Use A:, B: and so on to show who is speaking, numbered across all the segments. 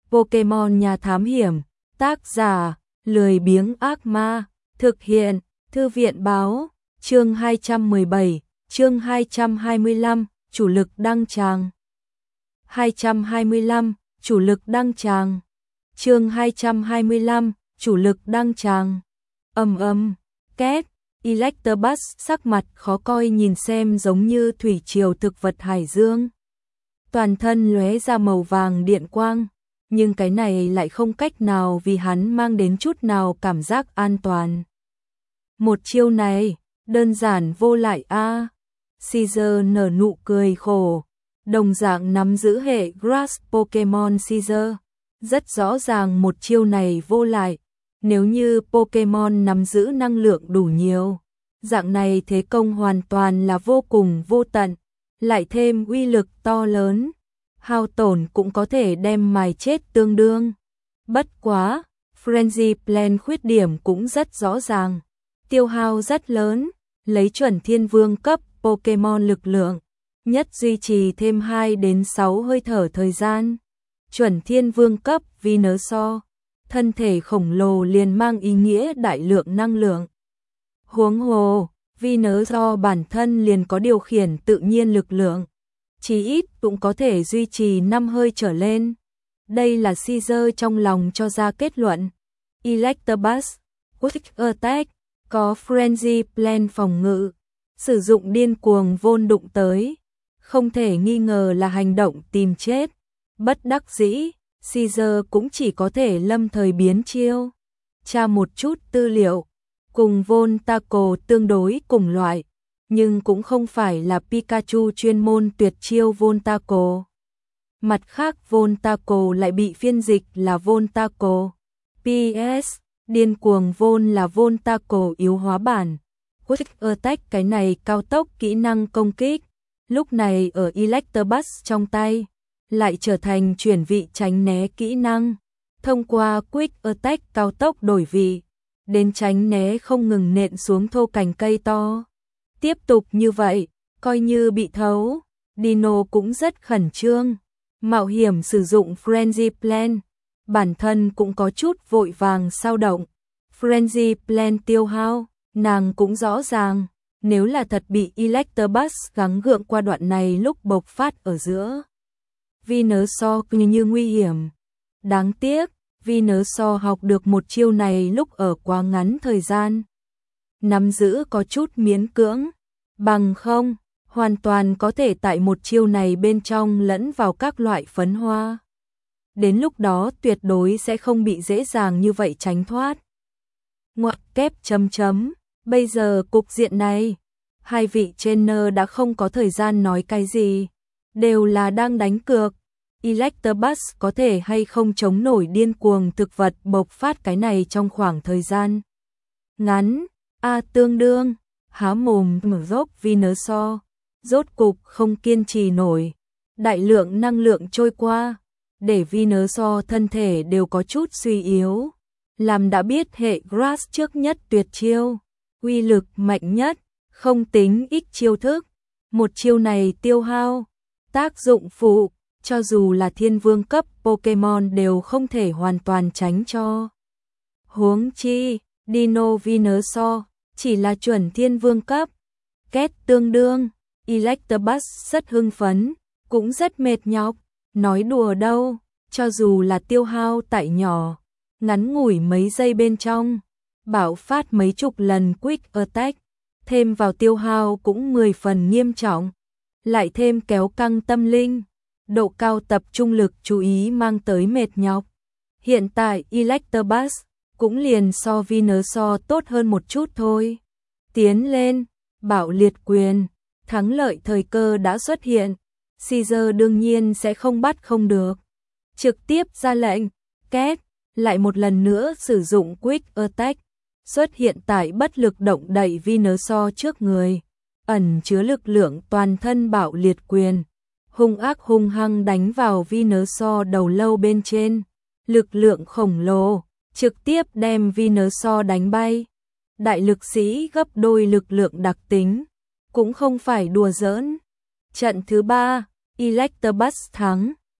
A: Pokemon nhà thám hiểm, tác giả, lười biếng ác ma, thực hiện, thư viện báo, chương 217, chương 225, chủ lực đăng tràng. 225, chủ lực đăng tràng. Chương 225, chủ lực đăng tràng. Két, Electabuzz sắc mặt khó coi nhìn xem giống như thủy triều thực vật hải dương. Toàn thân lóe ra màu vàng điện quang, nhưng cái này lại không cách nào vì hắn mang đến chút nào cảm giác an toàn. Một chiêu này, đơn giản vô lại a. Caesar nở nụ cười khổ, đồng dạng nắm giữ hệ Grass Pokemon Caesar. Rất rõ ràng một chiêu này vô lại, nếu như Pokemon nắm giữ năng lượng đủ nhiều, dạng này thế công hoàn toàn là vô cùng vô tận, lại thêm uy lực to lớn, hao tổn cũng có thể đem mài chết tương đương. Bất quá, Frenzy Plan khuyết điểm cũng rất rõ ràng, tiêu hao rất lớn, lấy chuẩn thiên vương cấp Pokemon lực lượng, nhất duy trì thêm 2 đến 6 hơi thở thời gian. Chuẩn thiên vương cấp Venusaur, thân thể khổng lồ liền mang ý nghĩa đại lượng năng lượng. Huống hồ, Venusaur bản thân liền có điều khiển tự nhiên lực lượng, chí ít cũng có thể duy trì 5 hơi trở lên. Đây là Caesar trong lòng cho ra kết luận. Electabuzz, Quick Attack, có Frenzy Plan phòng ngự, sử dụng điên cuồng vôn đụng tới, không thể nghi ngờ là hành động tìm chết. Bất đắc dĩ, Caesar cũng chỉ có thể lâm thời biến chiêu. Tra một chút tư liệu, cùng Voltaco tương đối cùng loại, nhưng cũng không phải là Pikachu chuyên môn tuyệt chiêu Voltaco. Mặt khác Voltaco lại bị phiên dịch là Voltaco. PS, điên cuồng Vol là Voltaco yếu hóa bản. Quick Attack cái này cao tốc kỹ năng công kích, lúc này ở Electabuzz trong tay, lại trở thành chuyển vị tránh né kỹ năng. Thông qua Quick Attack cao tốc đổi vị, đến tránh né không ngừng nện xuống thô cành cây to. Tiếp tục như vậy, coi như bị thấu, Dino cũng rất khẩn trương, mạo hiểm sử dụng Frenzy Plan, bản thân cũng có chút vội vàng sao động. Frenzy Plan tiêu hao, nàng cũng rõ ràng, nếu là thật bị Electabuzz gắng gượng qua đoạn này lúc bộc phát ở giữa Venusaur như nguy hiểm. Đáng tiếc, Venusaur học được một chiêu này lúc ở quá ngắn thời gian, nắm giữ có chút miễn cưỡng, bằng không, hoàn toàn có thể tại một chiêu này bên trong lẫn vào các loại phấn hoa. Đến lúc đó tuyệt đối sẽ không bị dễ dàng như vậy tránh thoát. Ngoặc kép chấm chấm, bây giờ cục diện này, hai vị trainer đã không có thời gian nói cái gì, đều là đang đánh cược. Electabuzz có thể hay không chống nổi điên cuồng thực vật bộc phát cái này trong khoảng thời gian ngắn. Tương đương, há mồm mở dốc Venusaur, rốt cục không kiên trì nổi. Đại lượng năng lượng trôi qua, để Venusaur thân thể đều có chút suy yếu. Làm đã biết hệ Grass trước nhất tuyệt chiêu, uy lực mạnh nhất, không tính ít chiêu thức. Một chiêu này tiêu hao, tác dụng phụ, cho dù là thiên vương cấp Pokemon đều không thể hoàn toàn tránh cho. Huống chi, Dino Venusaur chỉ là chuẩn thiên vương cấp. Két tương đương, Electabuzz rất hưng phấn, cũng rất mệt nhọc, nói đùa đâu, cho dù là tiêu hao tại nhỏ, ngắn ngủi mấy giây bên trong, bạo phát mấy chục lần Quick Attack, thêm vào tiêu hao cũng 10 phần nghiêm trọng, lại thêm kéo căng tâm linh, độ cao tập trung lực chú ý mang tới mệt nhọc. Hiện tại Electabuzz cũng liền so Venusaur tốt hơn một chút thôi. Tiến lên, bạo liệt quyền, thắng lợi thời cơ đã xuất hiện. Caesar đương nhiên sẽ không bắt không được. Trực tiếp ra lệnh, két, lại một lần nữa sử dụng Quick Attack, xuất hiện tại bất lực động đậy Venusaur trước người, ẩn chứa lực lượng toàn thân bạo liệt quyền, hung ác hung hăng đánh vào Venusaur đầu lâu bên trên, lực lượng khổng lồ, trực tiếp đem Venusaur đánh bay. Đại lực sĩ gấp đôi lực lượng đặc tính, cũng không phải đùa giỡn. Trận thứ 3, Electabuzz thắng,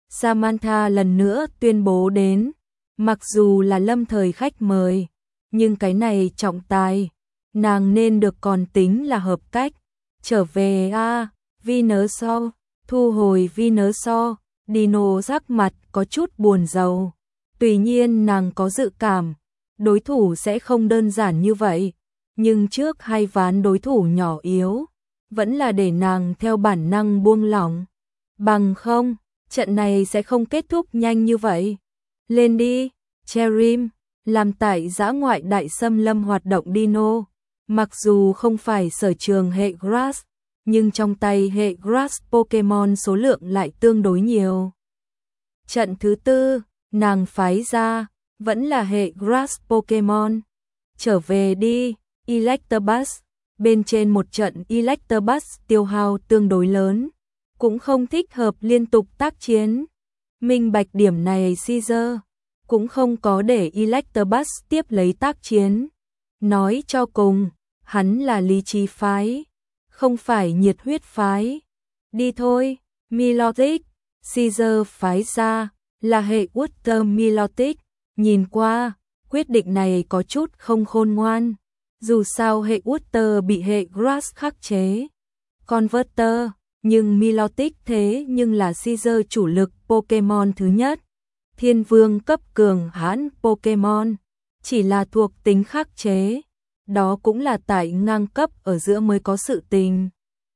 A: Samantha lần nữa tuyên bố đến, mặc dù là lâm thời khách mời, nhưng cái này trọng tài, nàng nên được còn tính là hợp cách. Trở về a, Venusaur, thu hồi Venusaur, Dino sắc mặt có chút buồn rầu. Tuy nhiên nàng có dự cảm, đối thủ sẽ không đơn giản như vậy, nhưng trước hai ván đối thủ nhỏ yếu, vẫn là để nàng theo bản năng buông lỏng. Bằng không, trận này sẽ không kết thúc nhanh như vậy. Lên đi, Cherim, làm tại dã ngoại đại xâm lâm hoạt động Dino. Mặc dù không phải sở trường hệ Grass, nhưng trong tay hệ Grass Pokemon số lượng lại tương đối nhiều. Trận thứ tư, nàng phái ra, vẫn là hệ Grass Pokemon. Trở về đi, Electabuzz. Bên trên một trận Electabuzz tiêu hao tương đối lớn, cũng không thích hợp liên tục tác chiến. Minh bạch điểm này Caesar cũng không có để Electabuzz tiếp lấy tác chiến. Nói cho cùng, hắn là lý trí phái, không phải nhiệt huyết phái. Đi thôi, Milotic. Caesar phái ra là hệ Water Milotic. Nhìn qua, quyết định này có chút không khôn ngoan. Dù sao hệ Water bị hệ Grass khắc chế. Converter, nhưng Milotic thế nhưng là Caesar chủ lực Pokemon thứ nhất. Thiên vương cấp cường hãn Pokemon, chỉ là thuộc tính khắc chế. Đó cũng là tại ngang cấp ở giữa mới có sự tình.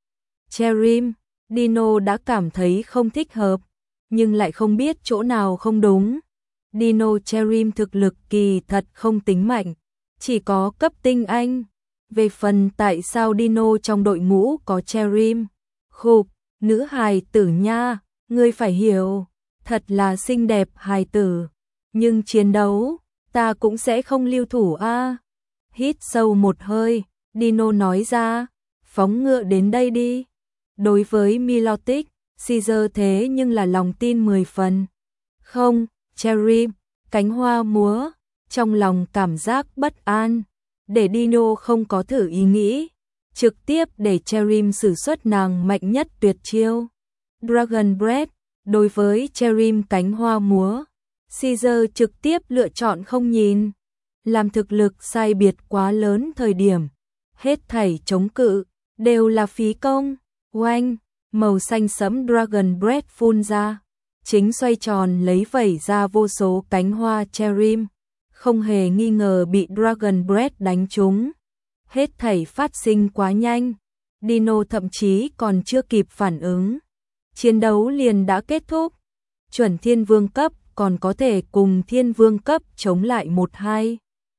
A: Cherim, Dino đã cảm thấy không thích hợp, nhưng lại không biết chỗ nào không đúng. Dino Cherim thực lực kỳ thật không tính mạnh, chỉ có cấp tinh anh. Về phần tại sao Dino trong đội ngũ có Cherim, khục, nữ hài tử nha, ngươi phải hiểu, thật là xinh đẹp hài tử, nhưng chiến đấu, ta cũng sẽ không lưu thủ a. Hít sâu một hơi, Dino nói ra, phóng ngựa đến đây đi. Đối với Milotic, Caesar thế nhưng là lòng tin 10 phần. Không, Cherim, cánh hoa múa, trong lòng cảm giác bất an, để Dino không có thử ý nghĩ, trực tiếp để Cherim sử xuất nàng mạnh nhất tuyệt chiêu. Dragon Breath, đối với Cherim cánh hoa múa, Caesar trực tiếp lựa chọn không nhìn. Làm thực lực sai biệt quá lớn thời điểm, hết thảy chống cự, đều là phí công. Oanh, màu xanh sẫm Dragon Breath phun ra, chính xoay tròn lấy vẩy ra vô số cánh hoa Cherim, không hề nghi ngờ bị Dragon Breath đánh trúng. Hết thảy phát sinh quá nhanh, Dino thậm chí còn chưa kịp phản ứng. Chiến đấu liền đã kết thúc, chuẩn thiên vương cấp còn có thể cùng thiên vương cấp chống lại 1-2.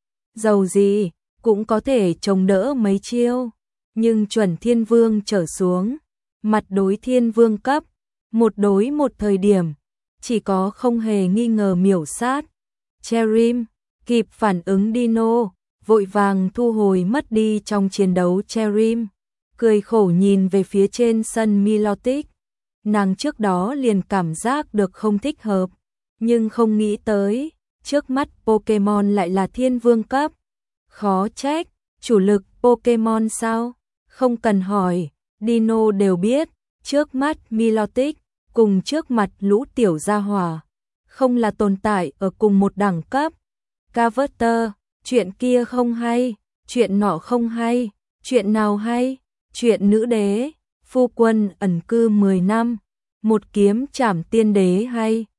A: Dầu gì, cũng có thể chống đỡ mấy chiêu, nhưng chuẩn thiên vương trở xuống, mặt đối thiên vương cấp, một đối một thời điểm, chỉ có không hề nghi ngờ miểu sát. Cherim, kịp phản ứng Dino, vội vàng thu hồi mất đi trong chiến đấu Cherim, cười khổ nhìn về phía trên sân Milotic. Nàng trước đó liền cảm giác được không thích hợp, nhưng không nghĩ tới, trước mắt Pokemon lại là thiên vương cấp. Khó trách, chủ lực Pokemon sao? Không cần hỏi, Dino đều biết, trước mắt Milotic cùng trước mặt lũ tiểu gia hỏa, không là tồn tại ở cùng một đẳng cấp. Carver, chuyện kia không hay, chuyện nọ không hay, chuyện nào hay? Chuyện nữ đế, phu quân ẩn cư 10 năm, một kiếm trảm tiên đế hay?